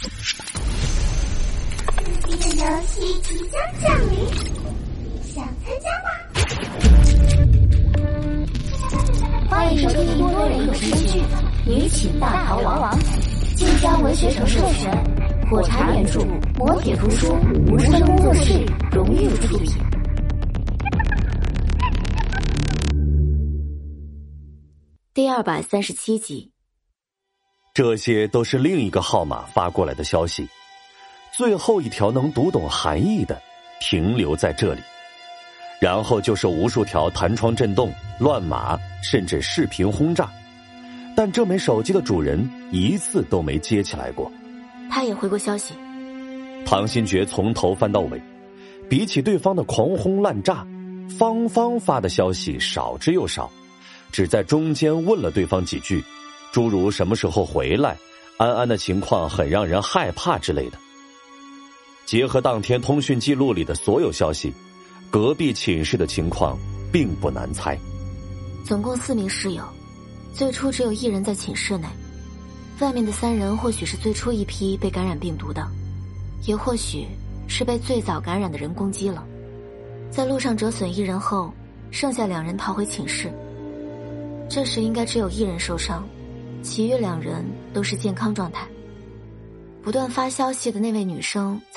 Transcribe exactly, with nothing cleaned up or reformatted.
刺激的游戏即将降临，你想参加吗？欢迎收听多人有声剧《女寝大逃亡》，晋江文学城授权，火柴原著，磨铁图书，无声工作室荣誉出品。 第二百三十七集。 这些都是另一个号码发过来的消息，最后一条能读懂含义的停留在这里，然后就是无数条弹窗震动、乱码，甚至视频轰炸，但这枚手机的主人一次都没接起来过。 他也回过消息。 唐新觉从头翻到尾，比起对方的狂轰滥炸，芳芳发的消息少之又少，只在中间问了对方几句，诸如什么时候回来，安安的情况很让人害怕之类的。结合当天通讯记录里的所有消息，隔壁寝室的情况并不难猜。 总共四名室友，最初只有一人在寝室内，外面的三人或许是最初一批被感染病毒的，也或许是被最早感染的人攻击了。在路上折损一人后，剩下两人逃回寝室。这时应该只有一人受伤，其余两人都是健康状态。不断发消息的那位女生